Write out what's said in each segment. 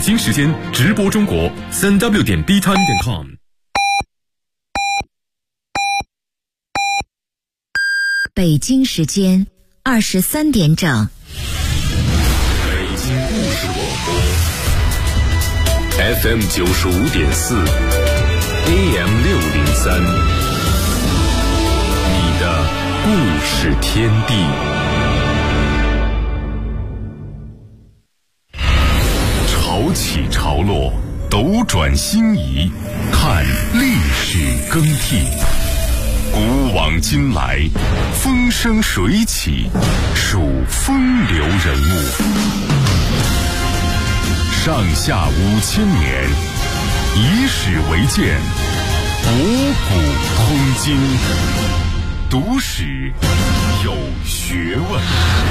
京时间直播中国3w.btime.com。 北京时间23点整。 北京故事广播 FM 95.4 AM 603，你的故事天地。潮起潮落，斗转星移，看历史更替。古往今来，风生水起，数风流人物。上下5000年，以史为鉴，博古通今，读史有学问。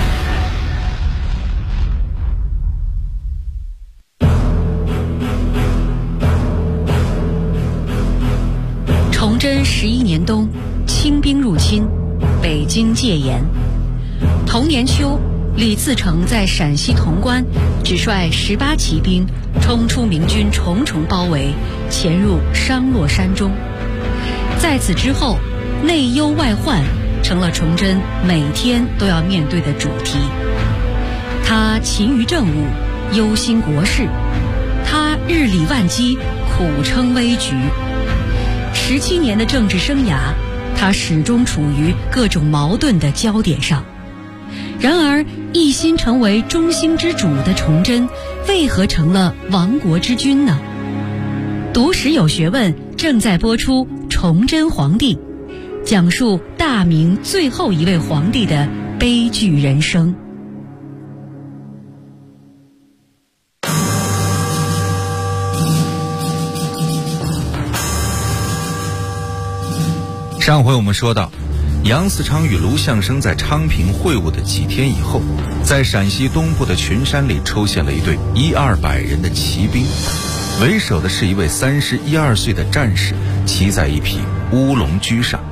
崇祯11年冬，清兵入侵，北京戒严。同年秋，李自成在陕西潼关只率18骑兵冲出明军重重包围，潜入商洛山中。在此之后，内忧外患成了崇祯每天都要面对的主题。他勤于政务，忧心国事；他日理万机，苦撑危局。17年的政治生涯，他始终处于各种矛盾的焦点上。然而，一心成为中兴之主的崇祯，为何成了亡国之君呢？读史有学问正在播出《崇祯皇帝》，讲述大明最后一位皇帝的悲剧人生。 上回我们说到，杨嗣昌与卢象升在昌平会晤的几天以后，在陕西东部的群山里出现了一队100-200人的骑兵，为首的是一位31-2岁的战士，骑在一匹乌龙驹上。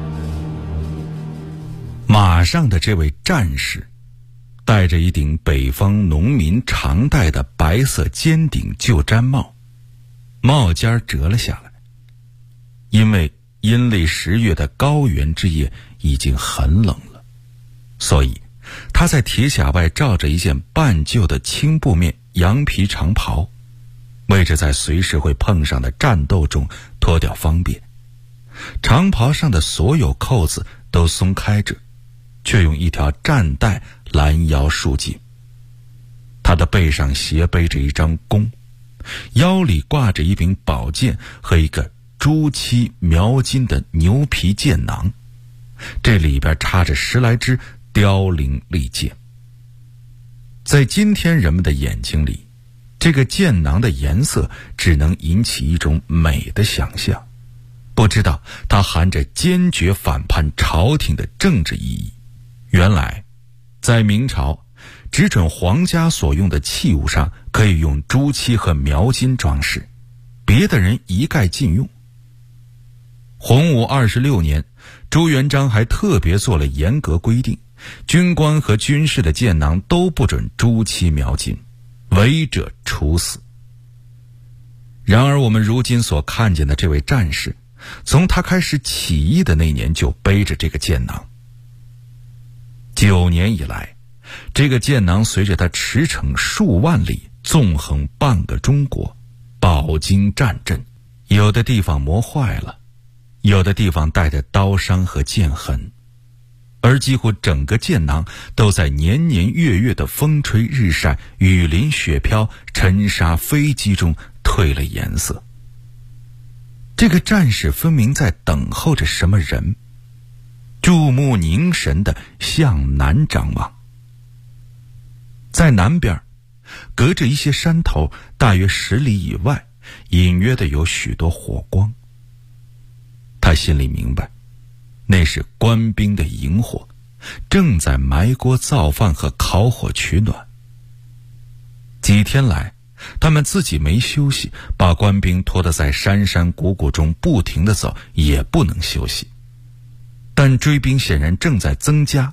马上的这位战士戴着一顶北方农民常戴的白色尖顶旧毡帽，帽尖折了下来。因为阴历10月的高原之夜已经很冷了，所以他在铁甲外罩着一件半旧的青布面羊皮长袍，为着在随时会碰上的战斗中脱掉方便。长袍上的所有扣子都松开着，却用一条战带拦腰束紧。他的背上斜背着一张弓，腰里挂着一柄宝剑和一个朱漆描金的牛皮剑囊，这里边插着10来支凋零利剑。在今天人们的眼睛里，这个剑囊的颜色只能引起一种美的想象，不知道它含着坚决反叛朝廷的政治意义。原来在明朝，只准皇家所用的器物上可以用朱漆和描金装饰，别的人一概禁用。洪武26年，朱元璋还特别做了严格规定，军官和军士的剑囊都不准朱漆描金，违者处死。然而我们如今所看见的这位战士，从他开始起义的那年就背着这个剑囊。9年以来，这个剑囊随着他驰骋数万里，纵横半个中国，饱经战阵，有的地方磨坏了，有的地方带着刀伤和剑痕，而几乎整个剑囊都在年年月月的风吹日晒、雨淋雪飘、尘沙飞机中褪了颜色。这个战士分明在等候着什么人，注目凝神地向南张望。在南边，隔着一些山头，大约10里以外，隐约的有许多火光。他心里明白，那是官兵的营火，正在埋锅造饭和烤火取暖。几天来，他们自己没休息，把官兵拖得在山山谷谷中不停地走，也不能休息。但追兵显然正在增加，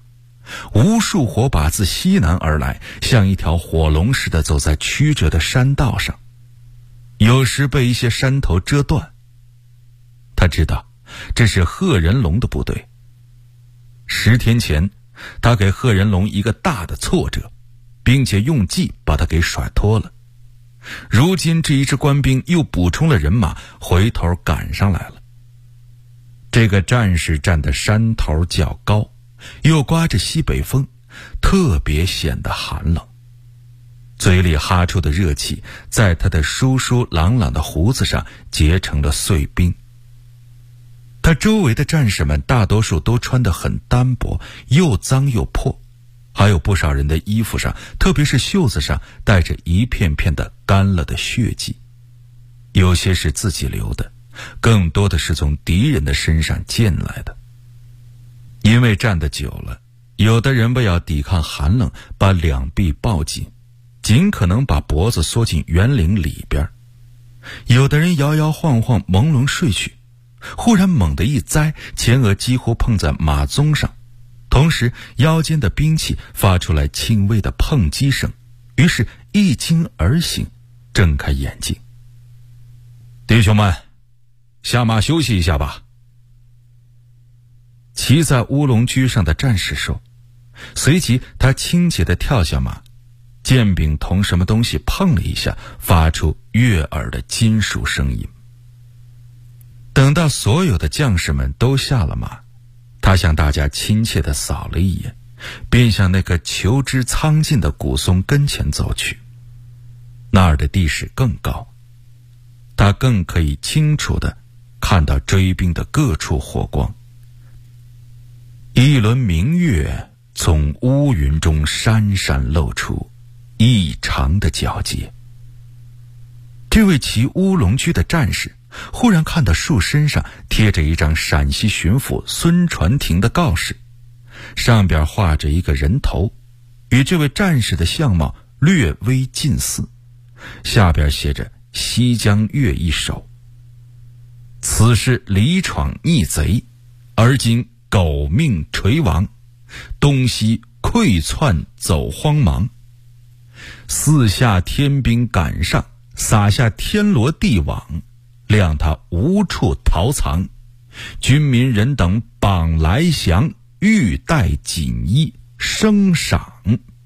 无数火把自西南而来，像一条火龙似的走在曲折的山道上，有时被一些山头遮断。他知道这是贺人龙的部队。10天前，他给贺人龙一个大的挫折，并且用计把他给甩脱了。如今这一支官兵又补充了人马，回头赶上来了。这个战士站的山头较高，又刮着西北风，特别显得寒冷。嘴里哈出的热气在他的疏疏朗朗的胡子上结成了碎冰。他周围的战士们大多数都穿得很单薄，又脏又破，还有不少人的衣服上，特别是袖子上带着一片片的干了的血迹，有些是自己流的，更多的是从敌人的身上溅来的。因为站得久了，有的人为要抵抗寒冷，把两臂抱紧，尽可能把脖子缩进圆领里边；有的人摇摇晃晃朦胧睡去，忽然猛地一栽，前额几乎碰在马鬃上，同时腰间的兵器发出来轻微的碰击声，于是一惊而醒，睁开眼睛。弟兄们，下马休息一下吧。骑在乌龙驹上的战士说，随即他轻捷地跳下马，剑柄同什么东西碰了一下，发出悦耳的金属声音。等到所有的将士们都下了马，他向大家亲切地扫了一眼，便向那个求知苍劲的古松跟前走去。那儿的地势更高，他更可以清楚地看到追兵的各处火光。一轮明月从乌云中闪闪露出，异常的皎洁。这位骑乌龙驹的战士忽然看到树身上贴着一张陕西巡抚孙传庭的告示，上边画着一个人头，与这位战士的相貌略微近似，下边写着西江月一首。此是李闯逆贼，而今狗命垂亡，东西溃窜走荒茫，四下天兵赶上，撒下天罗地网，谅他无处逃藏，军民人等绑来降，欲戴锦衣升赏。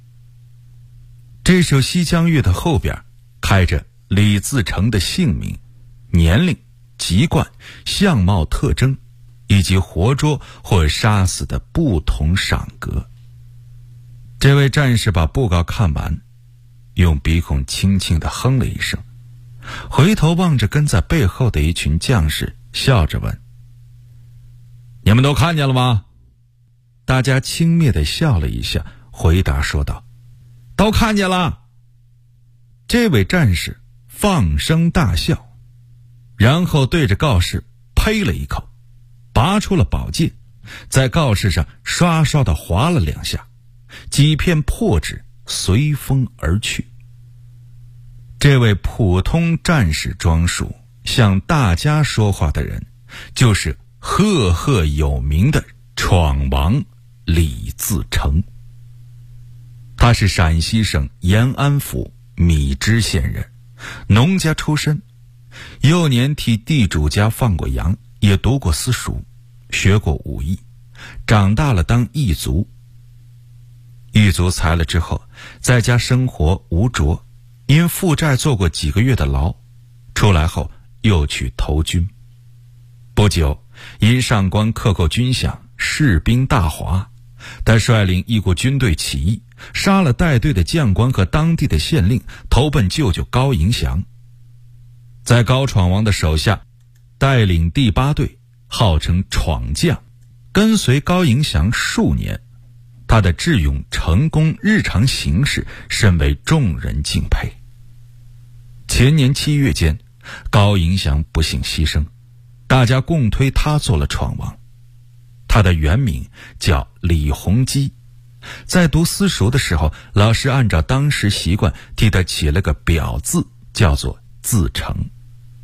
这首西江月的后边开着李自成的姓名、年龄、籍贯、相貌特征以及活捉或杀死的不同赏格。这位战士把布告看完，用鼻孔轻轻地哼了一声，回头望着跟在背后的一群将士，笑着问：你们都看见了吗？大家轻蔑地笑了一下，回答说道：都看见了。这位战士放声大笑，然后对着告示呸了一口，拔出了宝剑，在告示上刷刷地划了2下，几片破纸随风而去。这位普通战士装束向大家说话的人，就是赫赫有名的闯王李自成。他是陕西省延安府米脂县人，农家出身，幼年替地主家放过羊，也读过私塾，学过武艺，长大了当狱卒。狱卒裁了之后，在家生活无着，因负债做过几个月的牢，出来后又去投军。不久，因上官克扣军饷，士兵大哗，他率领一股军队起义，杀了带队的将官和当地的县令，投奔舅舅高迎祥。在高闯王的手下带领第8队，号称闯将，跟随高迎祥数年，他的智勇成功日常行事深为众人敬佩。前年7月间，高迎祥不幸牺牲，大家共推他做了闯王。他的原名叫李洪基，在读私塾的时候，老师按照当时习惯替他起了个表字，叫做自成。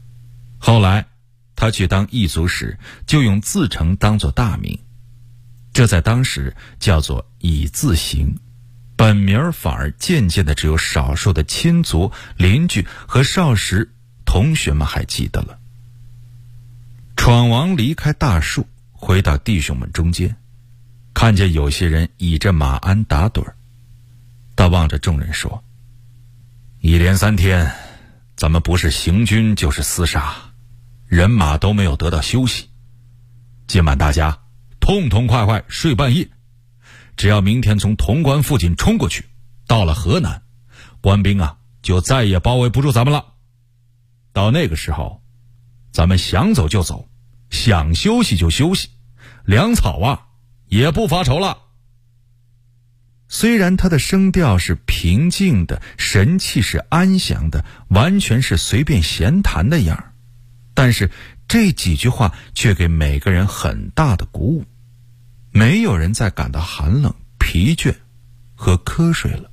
后来他去当狱卒时，就用自成当作大名。 这在当时叫做以字行，本名反而渐渐的只有少数的亲族、邻居和少时同学们还记得了。闯王离开大树，回到弟兄们中间，看见有些人倚着马鞍打盹儿，他望着众人说：一连3天，咱们不是行军就是厮杀，人马都没有得到休息。今晚大家痛痛快快睡半夜，只要明天从潼关附近冲过去，到了河南，官兵就再也包围不住咱们了。到那个时候，咱们想走就走，想休息就休息，粮草也不发愁了。虽然他的声调是平静的，神气是安详的，完全是随便闲谈的样儿，但是这几句话却给每个人很大的鼓舞，没有人再感到寒冷、疲倦和瞌睡了。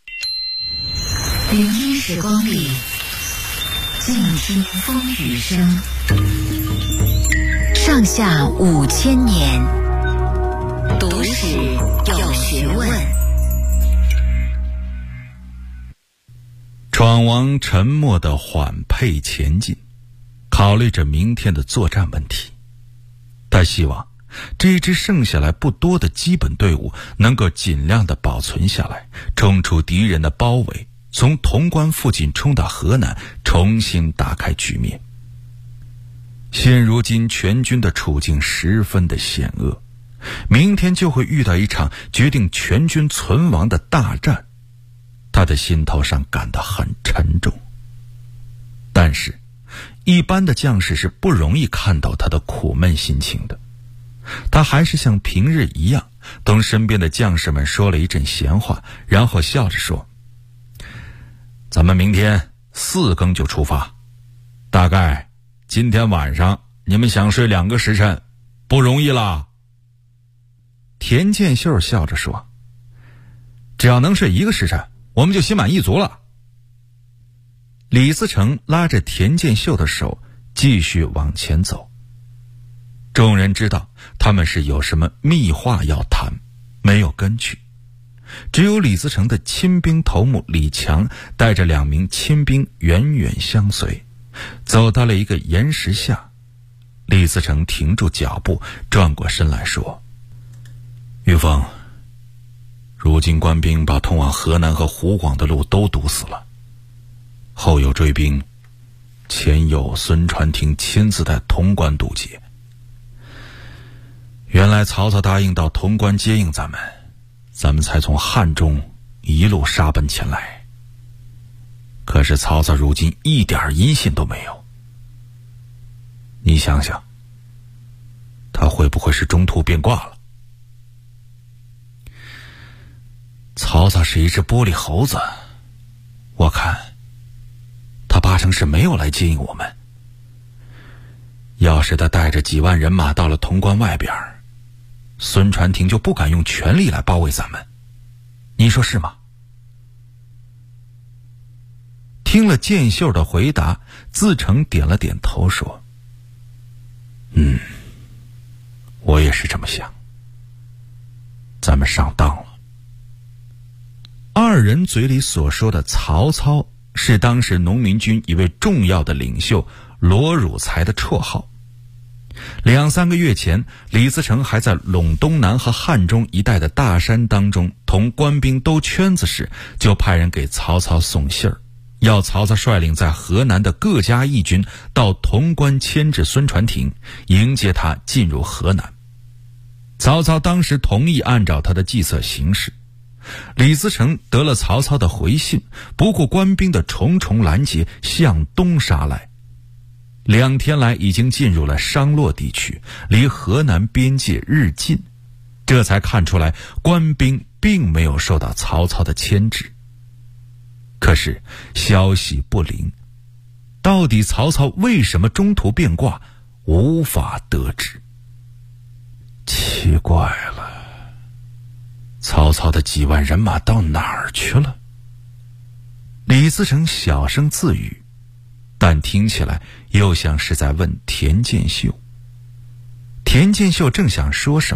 聆听时光里，静听风雨声。上下5000年，读史有学问。 闯王沉默地缓配前进，考虑着明天的作战问题。他希望这支剩下来不多的基本队伍能够尽量地保存下来，冲出敌人的包围，从潼关附近冲到河南，重新打开局面。现如今全军的处境十分的险恶，明天就会遇到一场决定全军存亡的大战，他的心头上感到很沉重。但是一般的将士是不容易看到他的苦闷心情的，他还是像平日一样同身边的将士们说了一阵闲话，然后笑着说：咱们明天4更就出发，大概今天晚上你们想睡2个时辰不容易啦。田建秀笑着说：只要能睡1个时辰，我们就心满意足了。李自成拉着田建秀的手继续往前走，众人知道他们是有什么密话要谈，没有跟去。只有李自成的亲兵头目李强带着2名亲兵远远相随，走到了一个岩石下。李自成停住脚步，转过身来说：玉凤，如今官兵把通往河南和湖广的路都堵死了，后有追兵，前有孙传庭亲自在潼关堵截。原来曹操答应到潼关接应咱们才从汉中一路杀奔前来。可是曹操如今一点音信都没有，你想想，他会不会是中途变卦了？曹操是一只玻璃猴子，我看他8成是没有来接应我们。要是他带着几万人马到了潼关外边，孙传庭就不敢用全力来包围咱们，你说是吗？听了建秀的回答，自成点了点头说：我也是这么想，咱们上当了。二人嘴里所说的曹操，是当时农民军一位重要的领袖罗汝才的绰号。2-3个月前，李自成还在陇东南和汉中一带的大山当中同官兵兜圈子时，就派人给曹操送信儿，要曹操率领在河南的各家义军到潼关牵制孙传庭，迎接他进入河南。曹操当时同意按照他的计策行事。李自成得了曹操的回信，不顾官兵的重重拦截，向东杀来。2天来已经进入了商洛地区，离河南边界日近，这才看出来官兵并没有受到曹操的牵制。可是消息不灵，到底曹操为什么中途变卦，无法得知。奇怪了，曹操的几万人马到哪儿去了？李自成小声自语，但听起来又像是在问田建秀。田建秀正想说什么，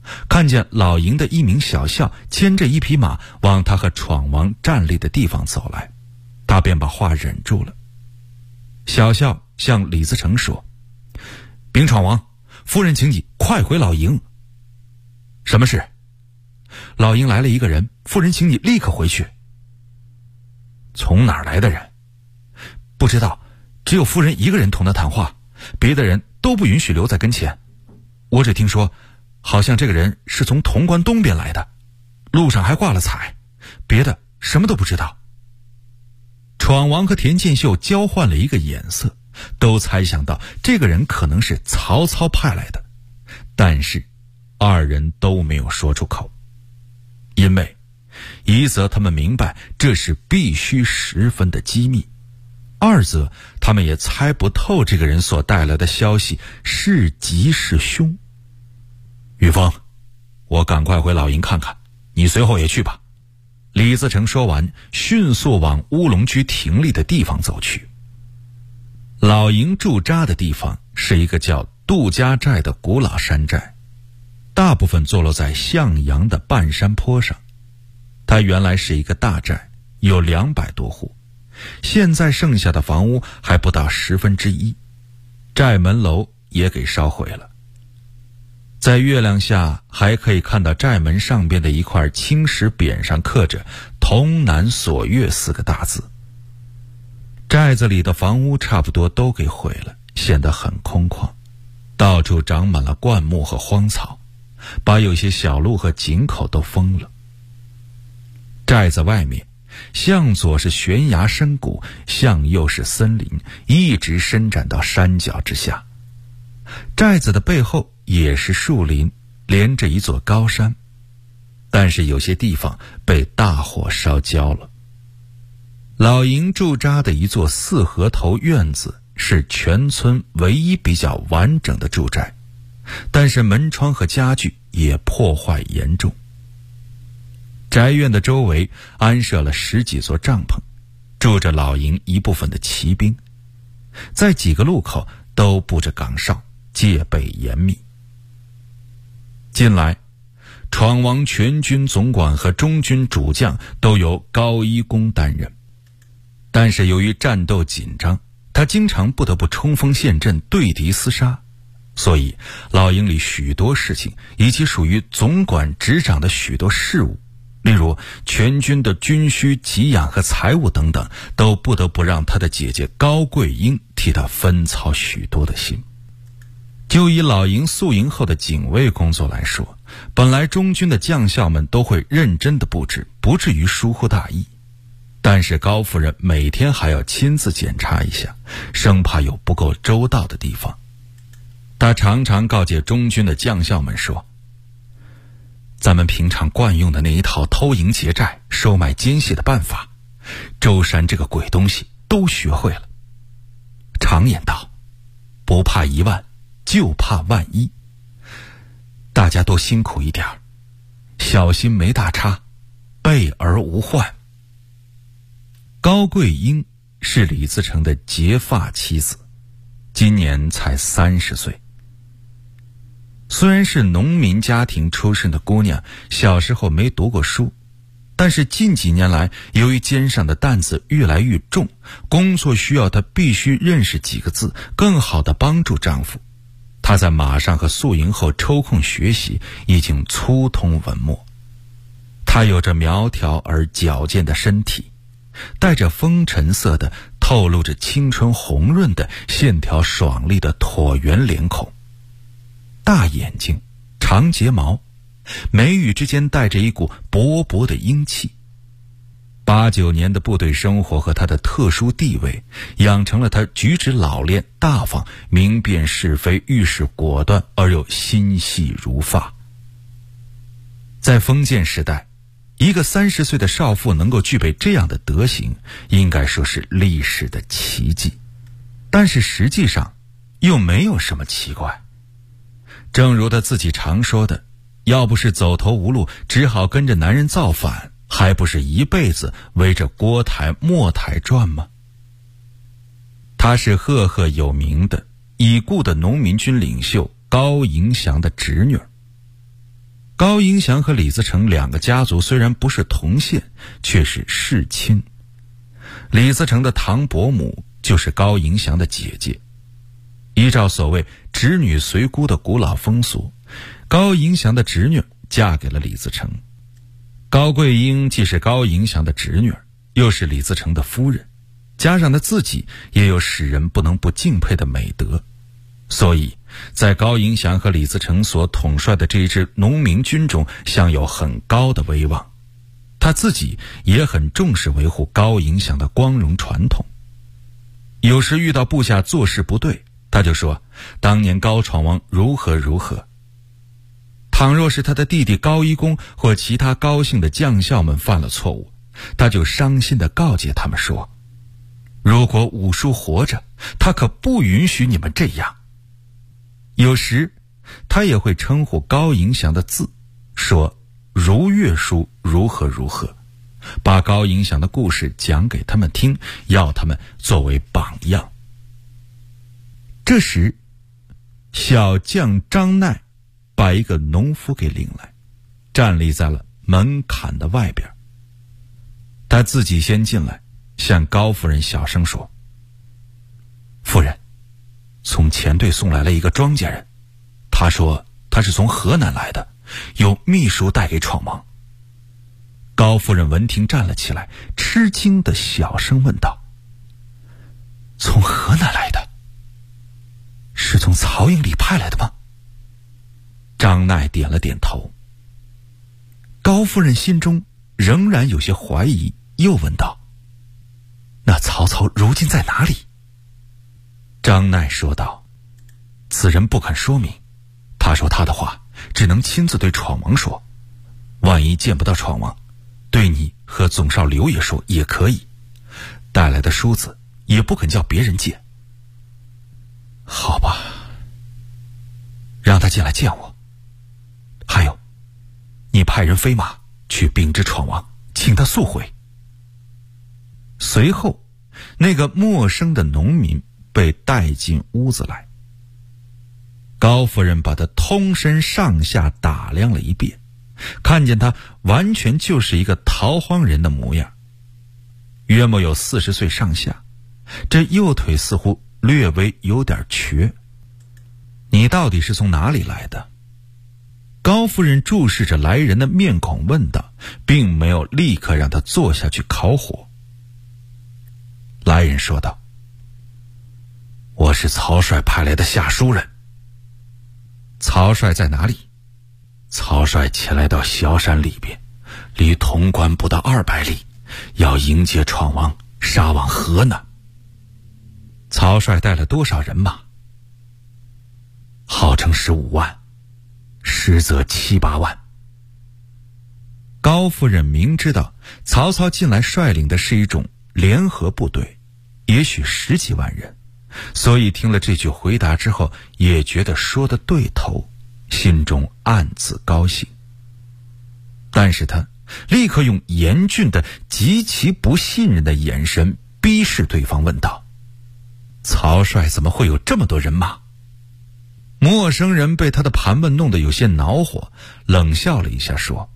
看见老营的一名小校牵着一匹马往他和闯王站立的地方走来，他便把话忍住了。小校向李自成说：“禀闯王，夫人请你快回老营。”“什么事？”“老营来了一个人，夫人请你立刻回去。”“从哪儿来的人？”“不知道，只有夫人一个人同他谈话，别的人都不允许留在跟前。我只听说好像这个人是从潼关东边来的，路上还挂了彩，别的什么都不知道。”闯王和田建秀交换了一个眼色，都猜想到这个人可能是曹操派来的，但是二人都没有说出口，因为一则他们明白这是必须十分的机密，二则他们也猜不透这个人所带来的消息是吉是凶。“玉峰，我赶快回老营看看，你随后也去吧。”李自成说完，迅速往乌龙居亭立的地方走去。老营驻扎的地方是一个叫杜家寨的古老山寨，大部分坐落在向阳的半山坡上。它原来是一个大寨，有200多户，现在剩下的房屋还不到1/10，寨门楼也给烧毁了。在月亮下还可以看到寨门上边的一块青石匾上刻着“潼南锁岳”4个大字。寨子里的房屋差不多都给毁了，显得很空旷，到处长满了灌木和荒草，把有些小路和井口都封了。寨子外面，向左是悬崖深谷，向右是森林，一直伸展到山脚之下。寨子的背后也是树林，连着一座高山，但是有些地方被大火烧焦了。老营驻扎的一座4合头院子是全村唯一比较完整的住宅，但是门窗和家具也破坏严重。宅院的周围安设了10几座帐篷，住着老营一部分的骑兵，在几个路口都布着岗哨，戒备严密。近来，闯王全军总管和中军主将都由高一公担任，但是由于战斗紧张，他经常不得不冲锋陷阵，对敌厮杀，所以老营里许多事情以及属于总管执掌的许多事务，例如全军的军需、给养和财务等等，都不得不让他的姐姐高桂英替他分操许多的心。就以老营宿营后的警卫工作来说，本来中军的将校们都会认真的布置，不至于疏忽大意，但是高夫人每天还要亲自检查一下，生怕有不够周到的地方。她常常告诫中军的将校们说：“咱们平常惯用的那一套偷营劫寨、收买奸细的办法，舟山这个鬼东西都学会了。常言道，不怕1万，就怕万一。大家都辛苦一点，小心没大差，备而无患。”高桂英是李自成的结发妻子，今年才30岁。虽然是农民家庭出身的姑娘，小时候没读过书，但是近几年来，由于肩上的担子越来越重，工作需要她必须认识几个字，更好地帮助丈夫。她在马上和宿营后抽空学习，已经粗通文墨。她有着苗条而矫健的身体，带着风尘色的、透露着青春红润的、线条爽利的椭圆脸孔，大眼睛，长睫毛，眉宇之间带着一股勃勃的英气。8、9年的部队生活和他的特殊地位，养成了他举止老练、大方、明辨是非、遇事果断而又心细如发。在封建时代，一个30岁的少妇能够具备这样的德行，应该说是历史的奇迹。但是实际上又没有什么奇怪。正如他自己常说的，要不是走投无路，只好跟着男人造反，还不是一辈子围着锅台墨台转吗？她是赫赫有名的已故的农民军领袖高迎祥的侄女儿。 高迎祥和李自成两个家族虽然不是同县，却是世亲。李自成的堂伯母就是高迎祥的姐姐。依照所谓侄女随姑的古老风俗，高迎祥的侄女嫁给了李自成。高桂英既是高迎祥的侄女，又是李自成的夫人，加上他自己也有使人不能不敬佩的美德，所以在高迎祥和李自成所统帅的这一支农民军中享有很高的威望。他自己也很重视维护高迎祥的光荣传统。有时遇到部下做事不对，他就说当年高闯王如何如何。倘若是他的弟弟高一公或其他高姓的将校们犯了错误，他就伤心地告诫他们说，如果武叔活着，他可不允许你们这样。有时他也会称呼高迎祥的字，说如岳叔如何如何，把高迎祥的故事讲给他们听，要他们作为榜样。这时小将张鼐把一个农夫给领来，站立在了门槛的外边。他自己先进来，向高夫人小声说，夫人，从前队送来了一个庄稼人，他说他是从河南来的，有秘书带给闯王。高夫人闻听站了起来，吃惊的小声问道，从河南来的？是从曹营里派来的吗？张鼐点了点头。高夫人心中仍然有些怀疑，又问道，那曹操如今在哪里？张鼐说道，此人不肯说明，他说他的话只能亲自对闯王说，万一见不到闯王，对你和总少刘爷说也可以，带来的梳子也不肯叫别人借。好吧，让他进来见我。还有，你派人飞马去禀知闯王，请他速回。随后那个陌生的农民被带进屋子来。高夫人把他通身上下打量了一遍，看见他完全就是一个逃荒人的模样，约莫有40岁上下，这右腿似乎略微有点瘸。你到底是从哪里来的？高夫人注视着来人的面孔问道，并没有立刻让他坐下去烤火。来人说道，我是曹帅派来的下书人。曹帅在哪里？曹帅前来到萧山里边，离潼关不到200里，要迎接闯王，杀往河南。曹帅带了多少人马？号称15万，实则7、8万。高夫人明知道曹操近来率领的是一种联合部队，也许10几万人，所以听了这句回答之后，也觉得说得对头，心中暗自高兴。但是他立刻用严峻的极其不信任的眼神逼视对方，问道，曹帅怎么会有这么多人马？陌生人被他的盘问弄得有些恼火，冷笑了一下说，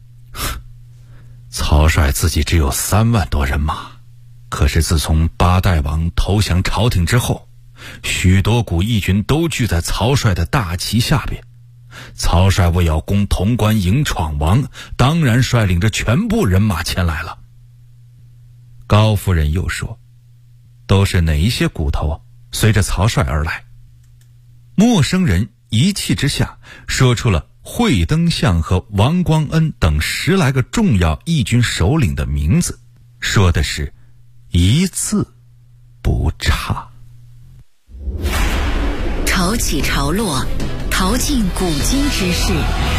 曹帅自己只有3万多人马，可是自从8代王投降朝廷之后，许多股义军都聚在曹帅的大旗下边。曹帅为要攻潼关迎闯王，当然率领着全部人马前来了。高夫人又说，都是哪一些骨头随着曹帅而来？陌生人一气之下说出了惠登相和王光恩等10来个重要义军首领的名字，说的是一字不差。 潮起潮落，淘尽古今之事，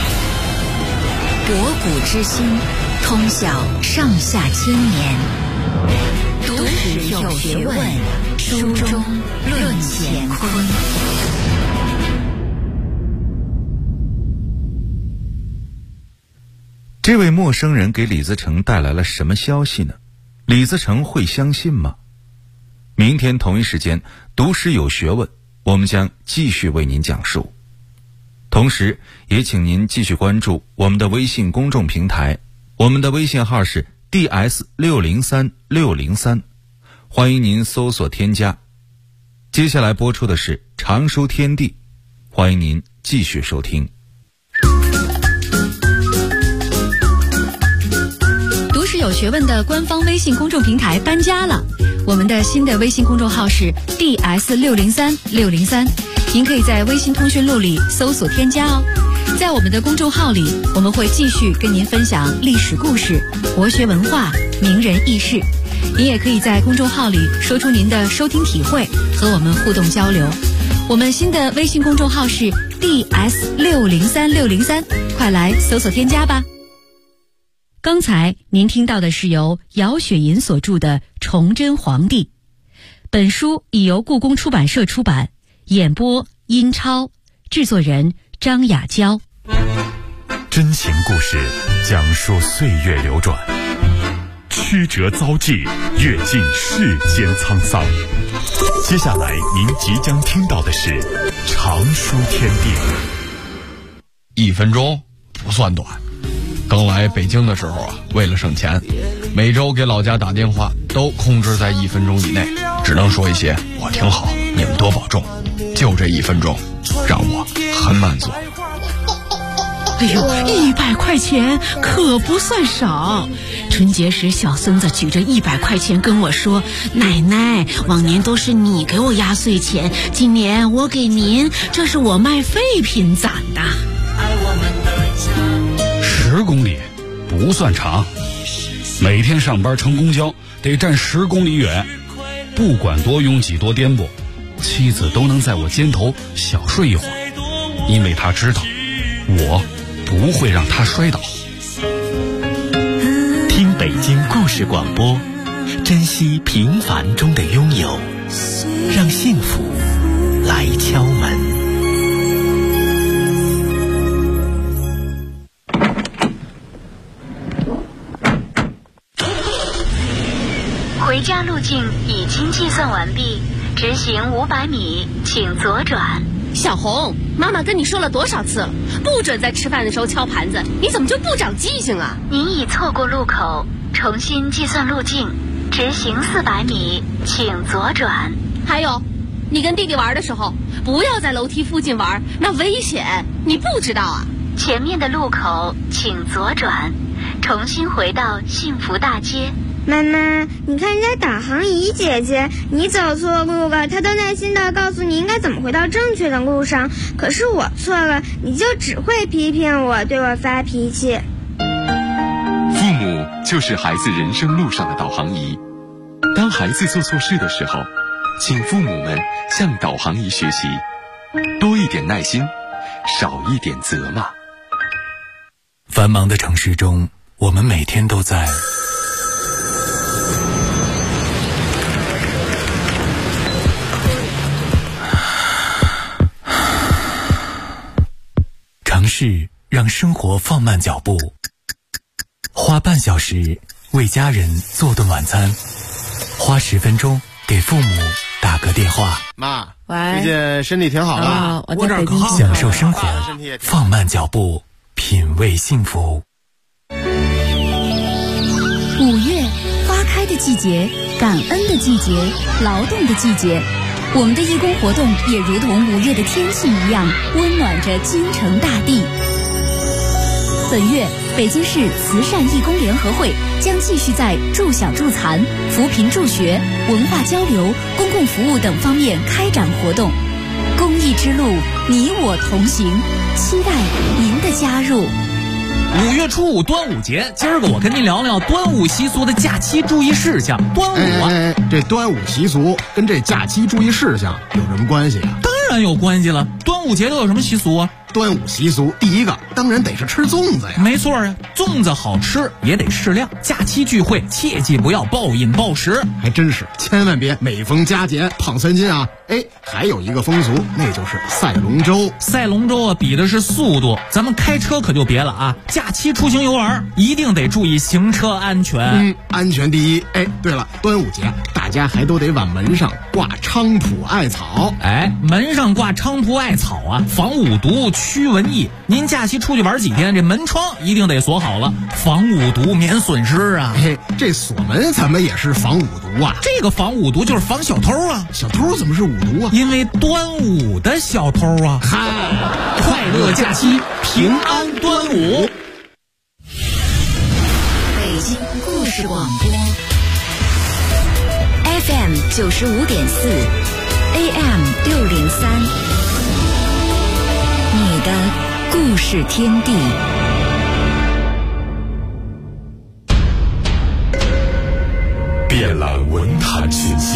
博古之今，通晓上下千年。读史有学问，书中论乾坤。 这位陌生人给李自成带来了什么消息呢？李自成会相信吗？明天同一时间，读史有学问，我们将继续为您讲述。 同时也请您继续关注我们的微信公众平台，我们的微信号是 DS603603，欢迎您搜索添加。接下来播出的是常书天地，欢迎您继续收听。 读史有学问的官方微信公众平台搬家了，我们的新的微信公众号是 DS603603，您可以在微信通讯录里搜索添加哦。在我们的公众号里，我们会继续跟您分享历史故事、国学文化、名人轶事。您也可以在公众号里说出您的收听体会，和我们互动交流。我们新的微信公众号是 DS603603，快来搜索添加吧。刚才您听到的是由姚雪银所著的《崇祯皇帝》，本书已由故宫出版社出版，演播殷超，制作人张雅娇。 真情故事讲述岁月流转，曲折遭际，阅尽世间沧桑。接下来您即将听到的是常书天地。 1分钟不算短。刚来北京的时候啊，为了省钱，每周给老家打电话都控制在1分钟以内，只能说一些我挺好，你们多保重。就这1分钟，让我很满足。 哎呦，100块钱可不算少。春节时，小孙子举着100块钱跟我说：“奶奶，往年都是你给我压岁钱，今年我给您，这是我卖废品攒的。 ”10公里不算长，每天上班乘公交得站10公里远，不管多拥挤多颠簸，妻子都能在我肩头小睡一会儿，因为她知道我不会让她摔倒。 听北京故事广播，珍惜平凡中的拥有，让幸福来敲门。 回家路径已经计算完毕，直行500米，请左转。 小红，妈妈跟你说了多少次了，不准在吃饭的时候敲盘子，你怎么就不长记性啊？ 您已错过路口，重新计算路径，直行400米，请左转。 还有，你跟弟弟玩的时候，不要在楼梯附近玩，那危险，你不知道啊？ 前面的路口请左转，重新回到幸福大街。 妈妈，你看人家导航仪姐姐，你走错路了，她都耐心地告诉你应该怎么回到正确的路上。可是我错了，你就只会批评我，对我发脾气。 父母就是孩子人生路上的导航仪。当孩子做错事的时候，请父母们向导航仪学习，多一点耐心，少一点责骂。 繁忙的城市中，我们每天都在尝试让生活放慢脚步，花半小时为家人做顿晚餐，花10分钟给父母打个电话。 妈，最近身体挺好的， 我在北京享受生活，放慢脚步，品味幸福。 5月，花开的季节，感恩的季节，劳动的季节。我们的义工活动也如同5月的天气一样，温暖着京城大地。本月，北京市慈善义工联合会将继续在助小助残、扶贫助学、文化交流、公共服务等方面开展活动。公益之路，你我同行，期待您的加入。 5月初5端午节，今儿个我跟您聊聊端午习俗的假期注意事项。端午啊， 这端午习俗跟这假期注意事项有什么关系啊？ 当然有关系了。端午节都有什么习俗啊？ 端午习俗第一个当然得是吃粽子呀。 没错啊，粽子好吃也得适量，假期聚会切记不要暴饮暴食。 还真是，千万别每逢佳节胖3斤啊！哎，还有一个风俗，那就是赛龙舟。 赛龙舟啊，比的是速度，咱们开车可就别了啊！假期出行游玩一定得注意行车安全。 安全第一。哎，对了，端午节大家还都得往门上挂菖蒲艾草。 哎，门上挂菖蒲艾草啊，防五毒驱蚊液。您假期出去玩几天，这门窗一定得锁好了，防五毒，免损失啊。 这锁门咱们也是防五毒啊。 这个防五毒就是防小偷啊。 小偷怎么是五毒啊？ 因为端午的小偷啊。 嗨， 快乐假期，平安端午。 北京故事广播 FM 95.4 AM 603，你的故事天地。 遍览文坛群星，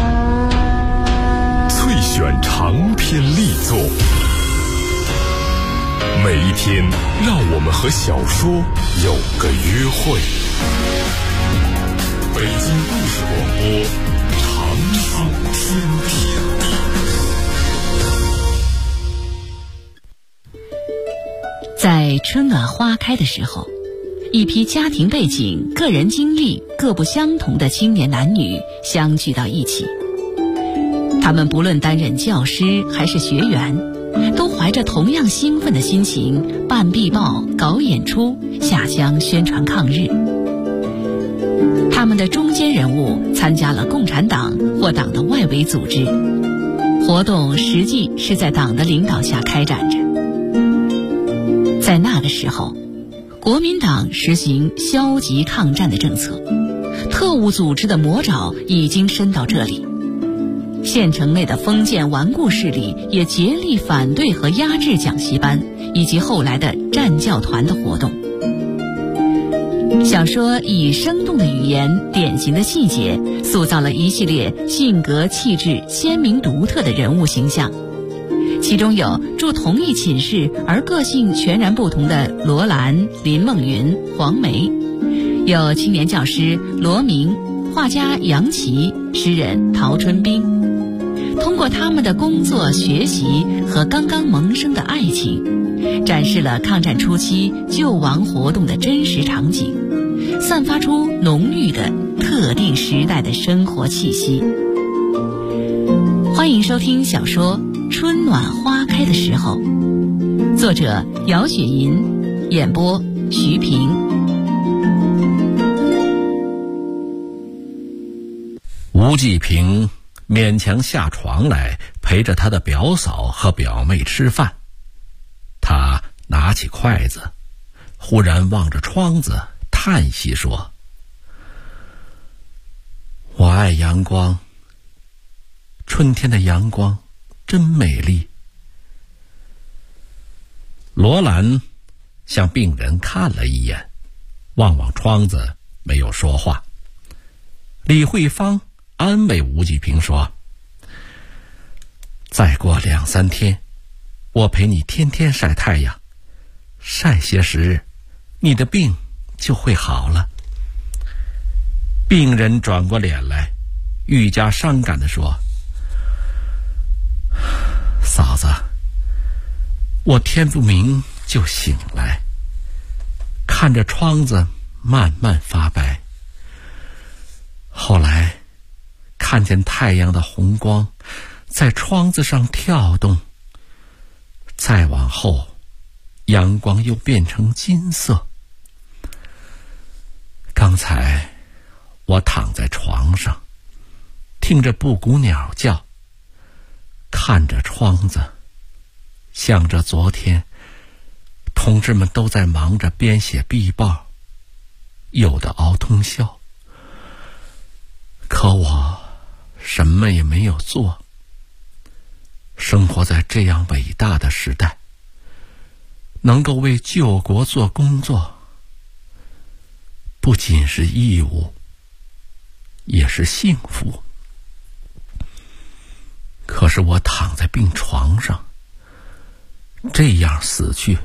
萃选长篇力作，每一天让我们和小说有个约会。北京故事广播，长寿天地。 在春暖花开的时候，一批家庭背景、个人经历各不相同的青年男女相聚到一起。他们不论担任教师还是学员，都怀着同样兴奋的心情办壁报、搞演出、下乡宣传抗日。他们的中坚人物参加了共产党或党的外围组织，活动实际是在党的领导下开展着。在那个时候，国民党实行消极抗战的政策，特务组织的魔爪已经伸到这里。县城内的封建顽固势力也竭力反对和压制讲习班以及后来的战教团的活动。小说以生动的语言、典型的细节，塑造了一系列性格气质鲜明独特的人物形象。其中有住同一寝室而个性全然不同的罗兰、林梦云、黄梅，有青年教师罗明、画家杨琦、诗人陶春冰。通过他们的工作、学习和刚刚萌生的爱情，展示了抗战初期救亡活动的真实场景，散发出浓郁的特定时代的生活气息。欢迎收听小说《春暖花开的时候》，作者姚雪银，演播徐平。 吴继平勉强下床来陪着他的表嫂和表妹吃饭。他拿起筷子，忽然望着窗子叹息说：我爱阳光，春天的阳光真美丽。罗兰向病人看了一眼，望望窗子，没有说话。李慧芳安慰吴继平说：再过2-3天，我陪你天天晒太阳，晒些时，你的病就会好了。病人转过脸来，愈加伤感地说：嫂子，我天不明就醒来，看着窗子慢慢发白，后来看见太阳的红光在窗子上跳动，再往后阳光又变成金色。刚才我躺在床上，听着布谷鸟叫，看着窗子，想着昨天同志们都在忙着编写壁报，有的熬通宵，可我什么也没有做。生活在这样伟大的时代，能够为救国做工作，不仅是义务，也是幸福。可是我躺在病床上，这样死去，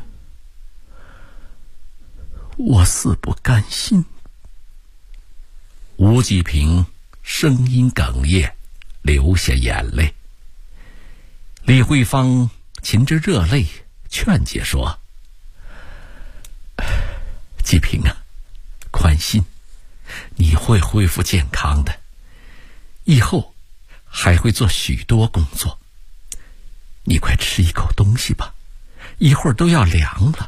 我似不甘心。吴继平声音哽咽，流下眼泪。李慧芳噙着热泪劝解说：继平啊，宽心，你会恢复健康的，以后还会做许多工作。你快吃一口东西吧， 一会儿都要凉了。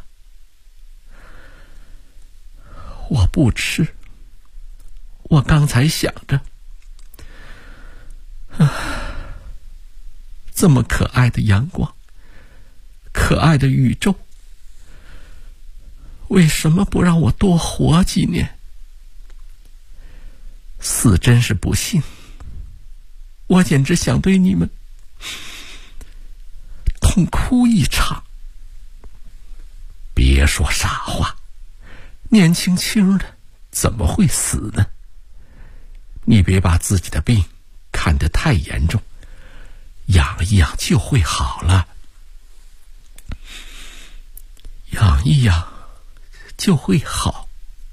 我不吃，我刚才想着，这么可爱的阳光，可爱的宇宙，为什么不让我多活几年？死真是不幸，我简直想对你们痛哭一场。别说傻话，年轻轻的怎么会死呢？你别把自己的病看得太严重，养一养就会好了，养一养就会好。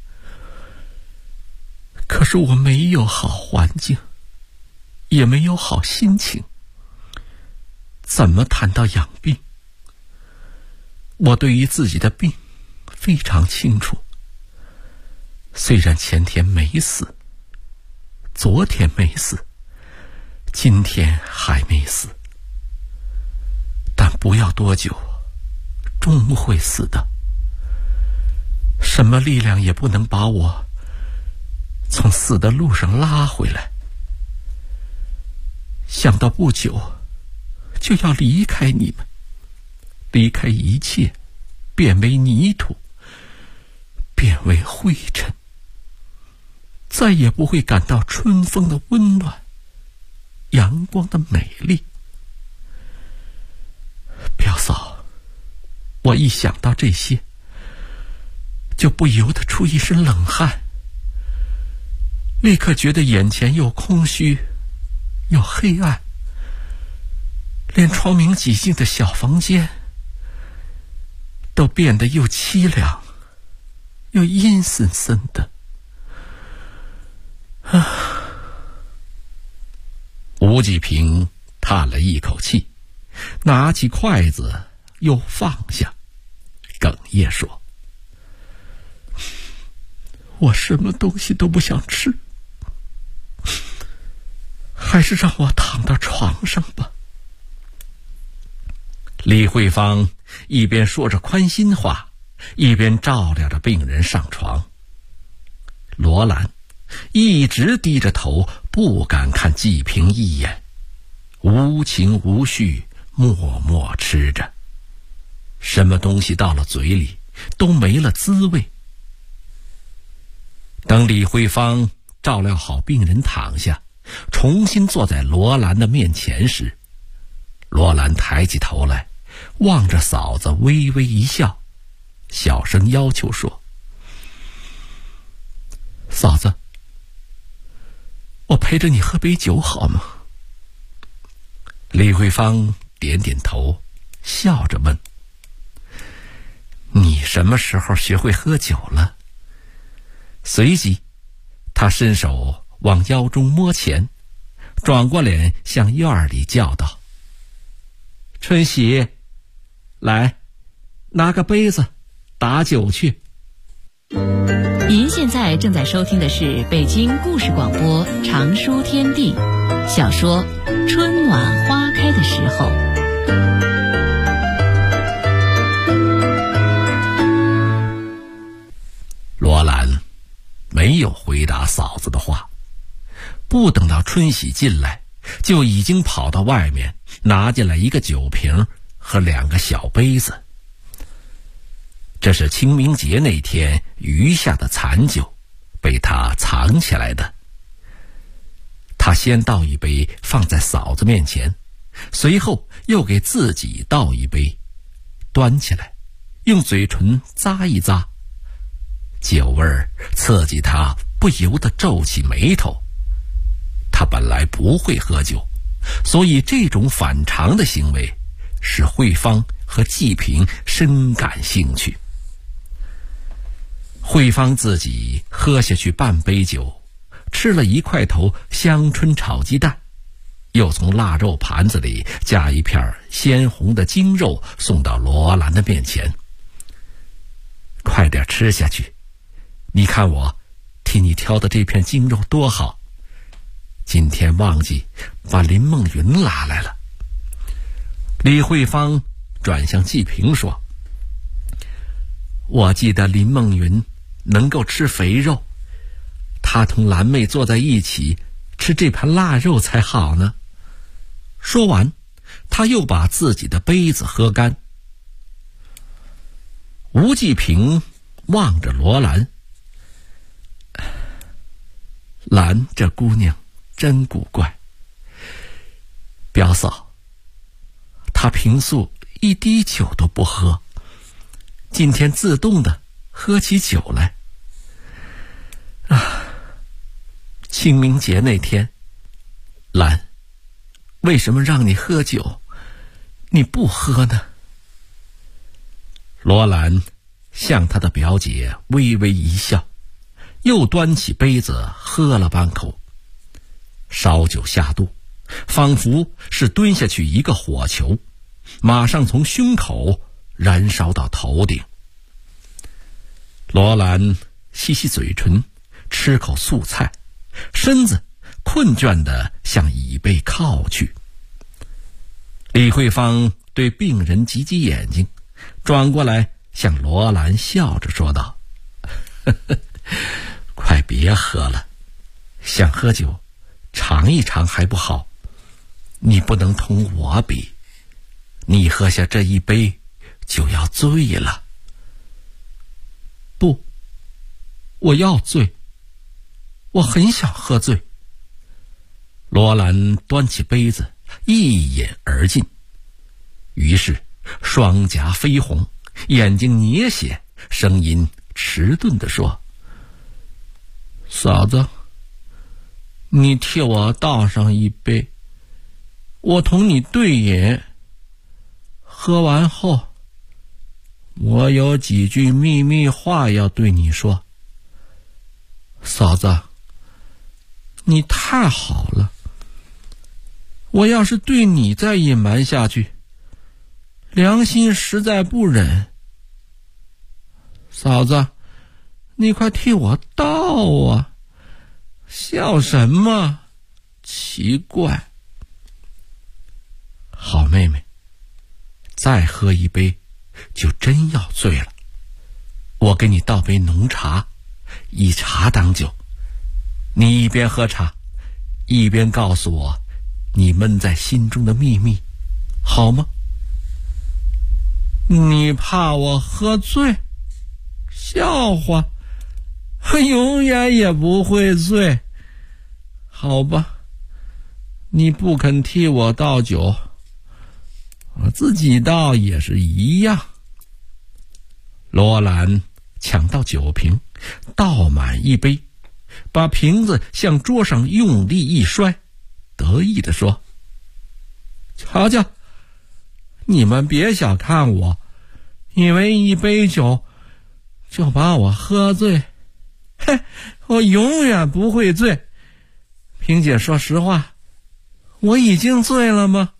可是我没有好环境，也没有好心情，怎么谈到养病？我对于自己的病非常清楚，虽然前天没死，昨天没死，今天还没死，但不要多久，终会死的。什么力量也不能把我从死的路上拉回来。想到不久就要离开你们，离开一切，变为泥土，变为灰尘，再也不会感到春风的温暖，阳光的美丽。表嫂，我一想到这些，就不由得出一身冷汗，立刻觉得眼前又空虚又黑暗，连窗明几净的小房间都变得又凄凉又阴森森的。吴继平叹了一口气，拿起筷子又放下，哽咽说：我什么东西都不想吃，还是让我躺到床上吧。李慧芳一边说着宽心话，一边照料着病人上床。罗兰一直低着头，不敢看季平一眼，无情无绪，默默吃着，什么东西到了嘴里都没了滋味。等李慧芳照料好病人躺下，重新坐在罗兰的面前时，罗兰抬起头来，望着嫂子微微一笑，小声要求说：嫂子，我陪着你喝杯酒好吗？李慧芳点点头，笑着问：你什么时候学会喝酒了？随即他伸手往腰中摸钱，转过脸向院里叫道：春喜，来，拿个杯子打酒去。 您现在正在收听的是北京故事广播长书天地小说《春暖花开的时候》。 罗兰没有回答嫂子的话，不等到春喜进来，就已经跑到外面拿进来一个酒瓶和2个小杯子。这是清明节那天余下的残酒，被他藏起来的。他先倒一杯放在嫂子面前，随后又给自己倒一杯，端起来用嘴唇咂一咂，酒味儿刺激他不由得皱起眉头。他本来不会喝酒，所以这种反常的行为使慧芳和季平深感兴趣。慧芳自己喝下去半杯酒，吃了1块头香椿炒鸡蛋，又从腊肉盘子里夹一片鲜红的精肉送到罗兰的面前。快点吃下去，你看我替你挑的这片精肉多好，今天忘记把林梦云拉来了。李慧芳转向季平说： 我记得林梦云能够吃肥肉，她同兰妹坐在一起吃这盘腊肉才好呢。说完，他又把自己的杯子喝干。吴继平望着罗兰，兰这姑娘真古怪。表嫂，她平素一滴酒都不喝，今天自动的喝起酒来。清明节那天，兰，为什么让你喝酒，你不喝呢？罗兰向他的表姐微微一笑，又端起杯子喝了半口。烧酒下肚，仿佛是蹲下去一个火球，马上从胸口燃烧到头顶。罗兰吸吸嘴唇，吃口素菜，身子困倦地向椅背靠去。李慧芳对病人挤挤眼睛，转过来向罗兰笑着说道：呵呵，快别喝了，想喝酒尝一尝还不好，你不能同我比，你喝下这一杯就要醉了。不，我要醉，我很想喝醉。罗兰端起杯子一饮而尽，于是双颊绯红，眼睛捏血，声音迟钝地说：嫂子，你替我倒上一杯，我同你对饮，喝完后我有几句秘密话要对你说。嫂子，你太好了，我要是对你再隐瞒下去，良心实在不忍。嫂子，你快替我倒啊，笑什么？奇怪。好妹妹，再喝一杯就真要醉了。我给你倒杯浓茶，以茶当酒，你一边喝茶一边告诉我你闷在心中的秘密，好吗？你怕我喝醉？笑话，永远也不会醉。好吧，你不肯替我倒酒，我自己倒也是一样。罗兰抢到酒瓶，倒满一杯，把瓶子向桌上用力一摔，得意地说：瞧瞧，你们别小看我，以为一杯酒就把我喝醉，嘿，我永远不会醉。萍姐，说实话，我已经醉了吗？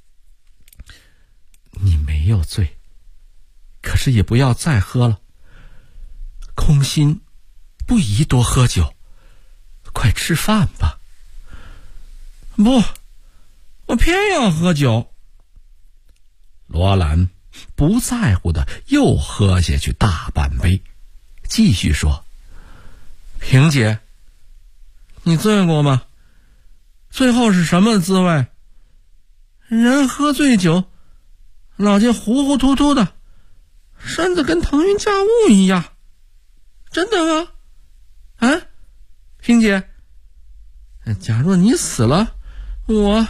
你没有醉，可是也不要再喝了，空心不宜多喝酒，快吃饭吧。不，我偏要喝酒。罗兰不在乎的又喝下去大半杯，继续说：萍姐，你醉过吗？最后是什么滋味？人喝醉酒老见糊糊涂涂的，身子跟腾云驾雾一样。真的吗？啊，萍姐，假若你死了，我……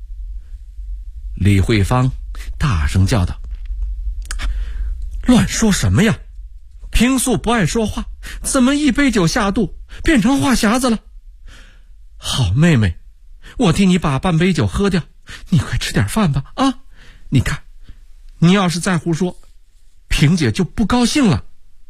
李慧芳大声叫道：乱说什么呀！平素不爱说话，怎么一杯酒下肚变成话匣子了？好妹妹，我替你把半杯酒喝掉，你快吃点饭吧啊！你看，你要是再胡说，萍姐就不高兴了。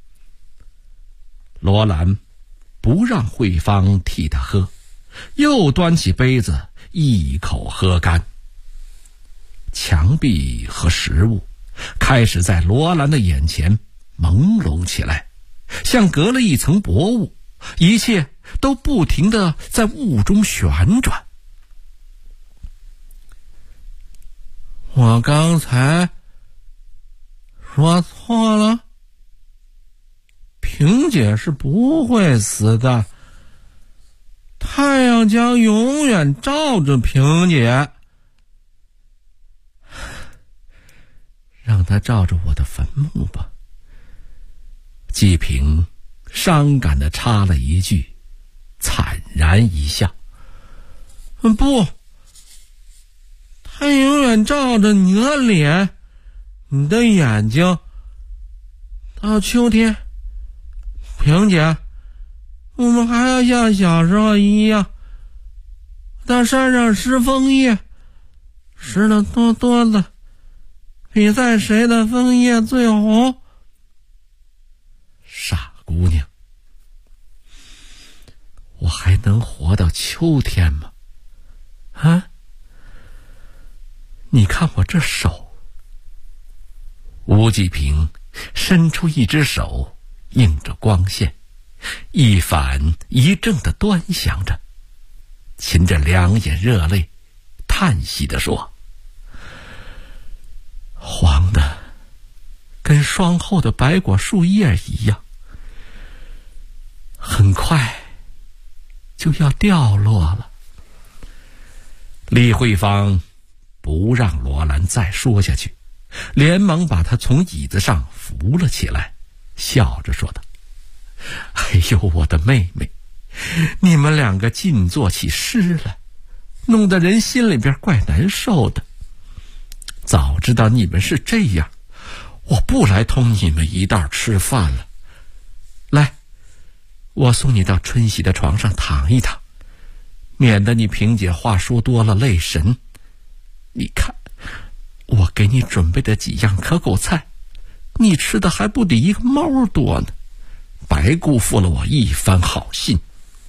罗兰不让慧芳替他喝，又端起杯子一口喝干。墙壁和食物开始在罗兰的眼前朦胧起来，像隔了一层薄雾，一切都不停地在雾中旋转。我刚才说错了？ 萍姐是不会死的，太阳将永远照着萍姐，让她照着我的坟墓吧。季萍伤感地插了一句，惨然一笑。不，她永远照着你的脸，你的眼睛。到秋天，萍姐，我们还要像小时候一样，到山上拾枫叶，拾得多多的，比赛谁的枫叶最红。傻姑娘，我还能活到秋天吗？啊？你看我这手。吴季萍伸出一只手，映着光线，一反一正地端详着，噙着两眼热泪，叹息地说：黄的跟霜后的白果树叶一样，很快就要掉落了。李慧芳不让罗兰再说下去，连忙把他从椅子上扶了起来，笑着说道：哎呦，我的妹妹，你们两个尽做起诗来，弄得人心里边怪难受的。早知道你们是这样，我不来同你们一道吃饭了。来，我送你到春喜的床上躺一躺，免得你萍姐话说多了累神。你看我给你准备的几样可口菜，你吃的还不抵一个猫多呢，白辜负了我一番好心。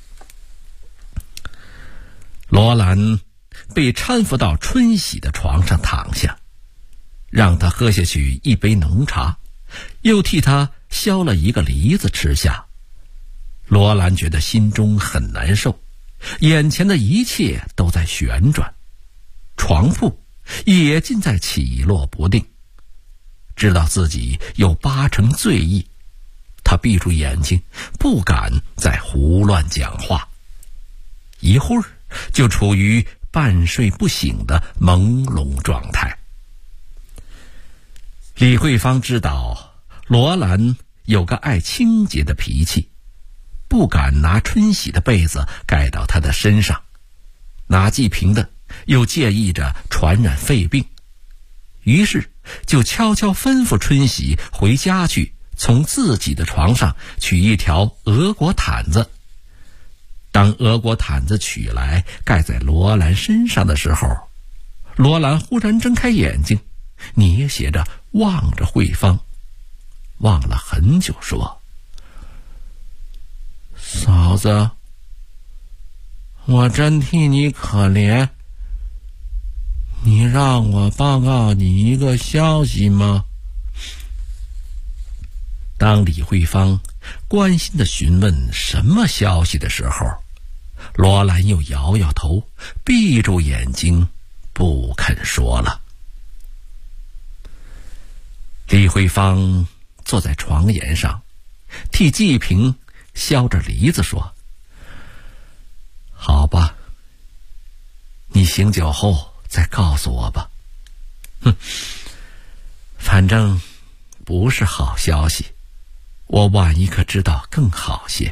罗兰被搀扶到春喜的床上躺下，让他喝下去一杯浓茶，又替他削了一个梨子吃下。罗兰觉得心中很难受，眼前的一切都在旋转，床铺也尽在起落不定，知道自己有8成醉意，他闭住眼睛，不敢再胡乱讲话，一会儿就处于半睡不醒的朦胧状态。李慧芳知道罗兰有个爱清洁的脾气，不敢拿春喜的被子盖到他的身上，拿季萍的又介意着传染肺病，于是就悄悄吩咐春喜回家去，从自己的床上取一条俄国毯子。当俄国毯子取来盖在罗兰身上的时候，罗兰忽然睁开眼睛，捏斜着望着慧芳，望了很久，说：嫂子，我真替你可怜，你让我报告你一个消息吗？当李慧芳关心地询问什么消息的时候，罗兰又摇摇头，闭住眼睛不肯说了。李慧芳坐在床沿上，替季萍削着梨子说：好吧，你醒酒后再告诉我吧。反正不是好消息，我万一可知道更好些。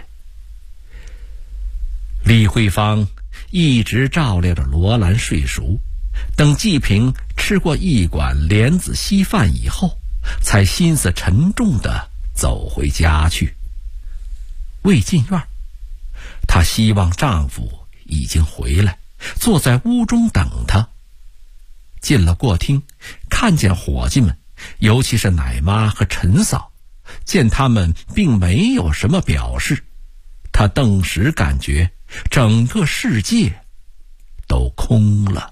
李慧芳一直照料着罗兰睡熟，等季萍吃过一碗莲子稀饭以后，才心思沉重地走回家去。未进院，她希望丈夫已经回来，坐在屋中等她。进了过厅，看见伙计们，尤其是奶妈和陈嫂，见他们并没有什么表示，她顿时感觉整个世界都空了。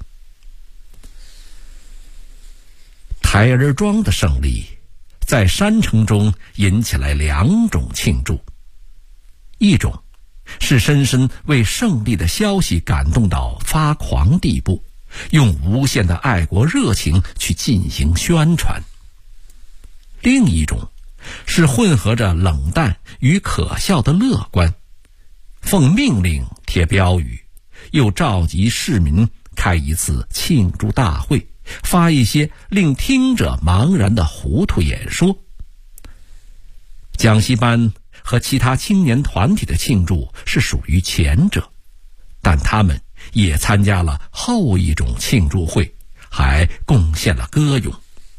台儿庄的胜利在山城中引起来2种庆祝，一种是深深为胜利的消息感动到发狂地步，用无限的爱国热情去进行宣传；另一种是混合着冷淡与可笑的乐观，奉命令贴标语，又召集市民开一次庆祝大会，发一些令听者茫然的糊涂演说。讲习班和其他青年团体的庆祝是属于前者，但他们也参加了后一种庆祝会，还贡献了歌咏。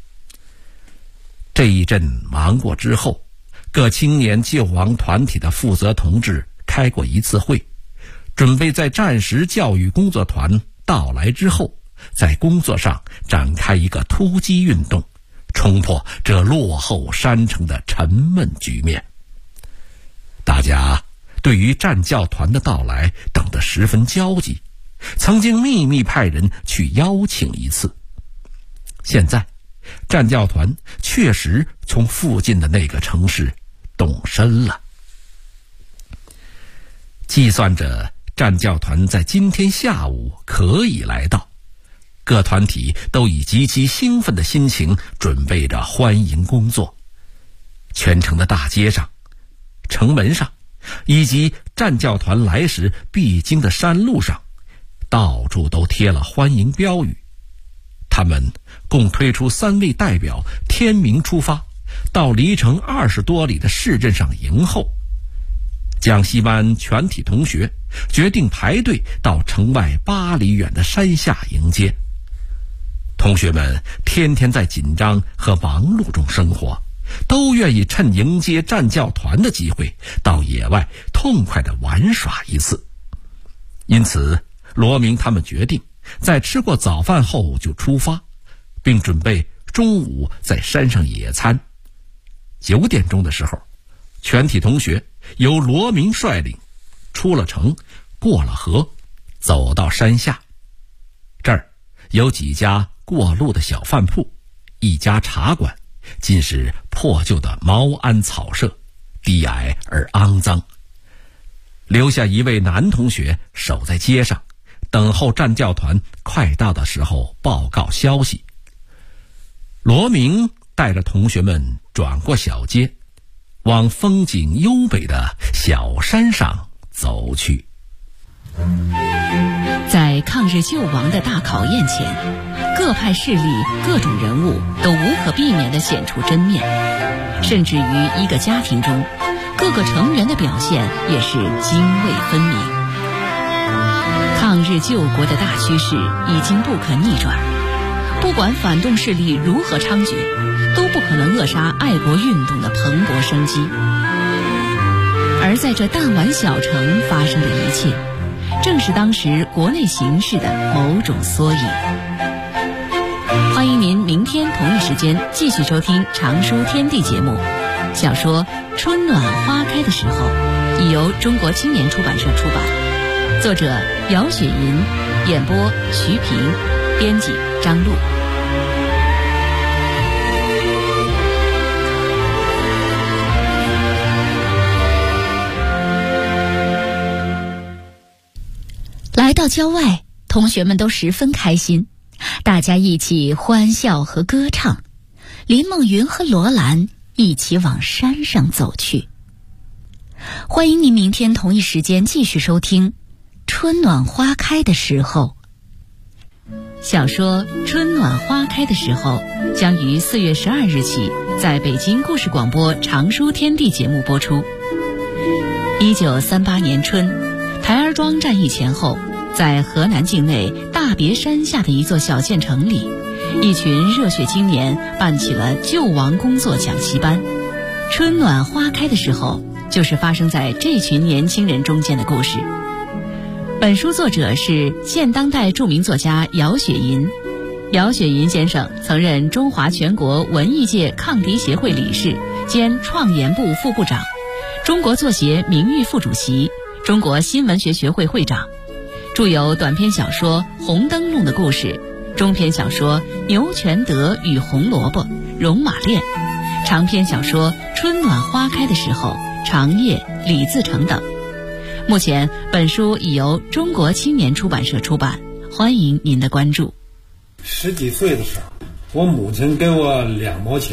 这一阵忙过之后，各青年救亡团体的负责同志开过一次会，准备在战时教育工作团到来之后，在工作上展开一个突击运动，冲破这落后山城的沉闷局面。大家对于战教团的到来等得十分焦急，曾经秘密派人去邀请一次。现在战教团确实从附近的那个城市动身了。计算着战教团在今天下午可以来到，各团体都以极其兴奋的心情准备着欢迎工作。全城的大街上、城门上，以及战教团来时必经的山路上，到处都贴了欢迎标语。他们共推出3位代表天明出发，到离城20多里的市镇上迎候。讲习班全体同学决定排队到城外8里远的山下迎接。同学们天天在紧张和忙碌中生活，都愿意趁迎接战教团的机会到野外痛快地玩耍一次。因此罗明他们决定在吃过早饭后就出发，并准备中午在山上野餐。9点钟的时候，全体同学由罗明率领出了城，过了河，走到山下。这儿有几家过路的小饭铺，一家茶馆，尽是破旧的茅庵草舍，低矮而肮脏。留下一位男同学守在街上，等候战教团快到的时候报告消息。罗明带着同学们转过小街，往风景优美的小山上走去。 在抗日救亡的大考验前，各派势力、各种人物都无可避免地显出真面，甚至于一个家庭中，各个成员的表现也是泾渭分明。抗日救国的大趋势已经不可逆转，不管反动势力如何猖獗，都不可能扼杀爱国运动的蓬勃生机。而在这弹丸小城发生的一切，正是当时国内形势的某种缩影。欢迎您明天同一时间继续收听《常书天地》节目。小说《春暖花开的时候》已由中国青年出版社出版，作者姚雪银，演播徐平，编辑张璐。来到郊外，同学们都十分开心，大家一起欢笑和歌唱。林梦云和罗兰一起往山上走去。欢迎您明天同一时间继续收听《春暖花开的时候》。小说《春暖花开的时候》将于4月12日起在北京故事广播《常书天地》节目播出。1938年春，台儿庄战役前后，在河南境内大别山下的一座小县城里，一群热血青年办起了救亡工作讲习班。春暖花开的时候，就是发生在这群年轻人中间的故事。本书作者是现当代著名作家姚雪银。姚雪银先生曾任中华全国文艺界抗敌协会理事兼创研部副部长，中国作协名誉副主席，中国新闻学学会会长，著有短篇小说《红灯笼的故事》，中篇小说《牛全德与红萝卜》《戎马恋》，长篇小说《春暖花开的时候》《长夜》《李自成》等。目前本书已由中国青年出版社出版，欢迎您的关注。 10几岁的时候，我母亲给我2毛钱，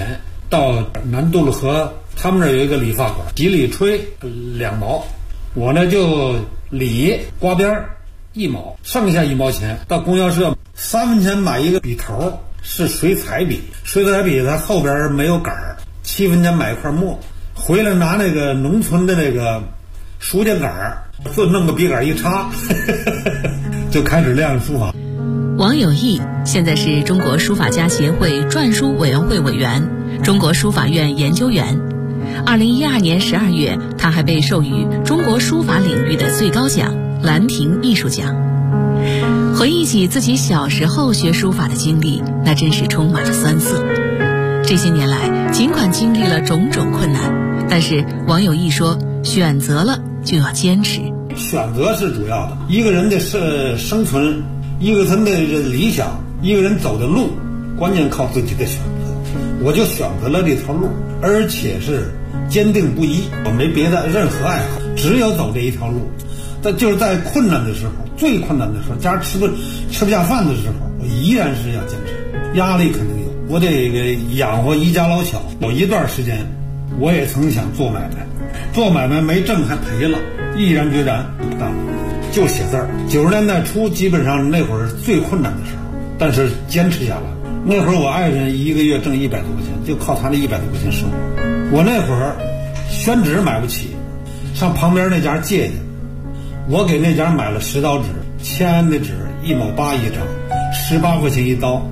到南渡了河，他们那儿有一个理发馆，洗理吹2毛，我呢就理刮边1毛，剩下1毛钱到供销社3分钱买一个笔头，是水彩笔，水彩笔它后边没有杆儿，7分钱买一块墨，回来拿那个农村的那个书架杆儿，就弄个笔杆一插就开始练书法。 王有义现在是中国书法家协会篆书委员会委员、中国书法院研究员。2012年12月，他还被授予中国书法领域的最高奖兰亭艺术奖。回忆起自己小时候学书法的经历，那真是充满了酸涩。这些年来，尽管经历了种种困难，但是王有义说，选择了就要坚持。 选择是主要的，一个人的生存，一个人的理想，一个人走的路，关键靠自己的选择。我就选择了这条路，而且是坚定不移，我没别的任何爱好，只有走这一条路。但就是在困难的时候，最困难的时候，家吃不下饭的时候，我依然是要坚持。压力肯定有，我得养活一家老小。有一段时间，我也曾想做买卖，做买卖没挣还赔了，毅然决然不干了，就写字儿。90年代初，基本上那会儿最困难的时候，但是坚持下来。那会儿我爱人1个月挣100多块钱，就靠他那100多块钱生活。我那会儿宣纸买不起，上旁边那家借去。我给那家买了10刀纸，签的纸1毛8一张，18块钱一刀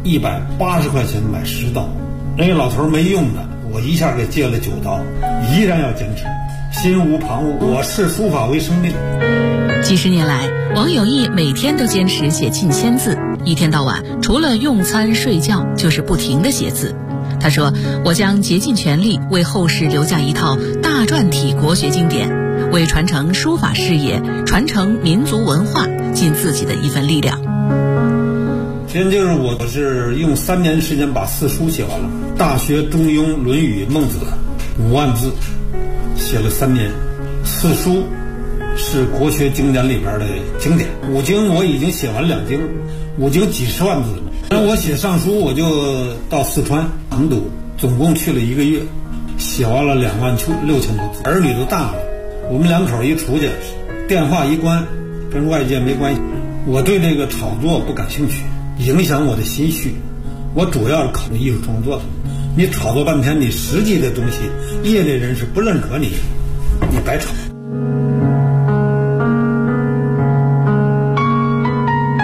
，180块钱买10刀。那个老头没用的，我一下给借了9刀，依然要坚持，心无旁骛。我视书法为生命。 几十年来，王有义每天都坚持写近1000字，一天到晚除了用餐睡觉就是不停地写字。他说，我将竭尽全力为后世留下一套大篆体国学经典，为传承书法事业、传承民族文化尽自己的一份力量。 现在就是我是用3年时间把4书写完了，《大学》《中庸》《论语》《孟子》5万字，写了3年。4书是国学经典里边的经典，5经我已经写完2经，5经几十万字。那我写上书，我就到四川成都，总共去了1个月，写完了26000多字。儿女都大了，我们2口一出去，电话一关，跟外界没关系。我对这个炒作不感兴趣，影响我的心绪。我主要是考虑艺术创作的。你炒作半天，你实际的东西，业内人士不认可你，你白炒。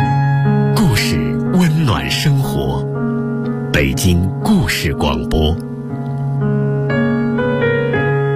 故事温暖生活，北京故事广播。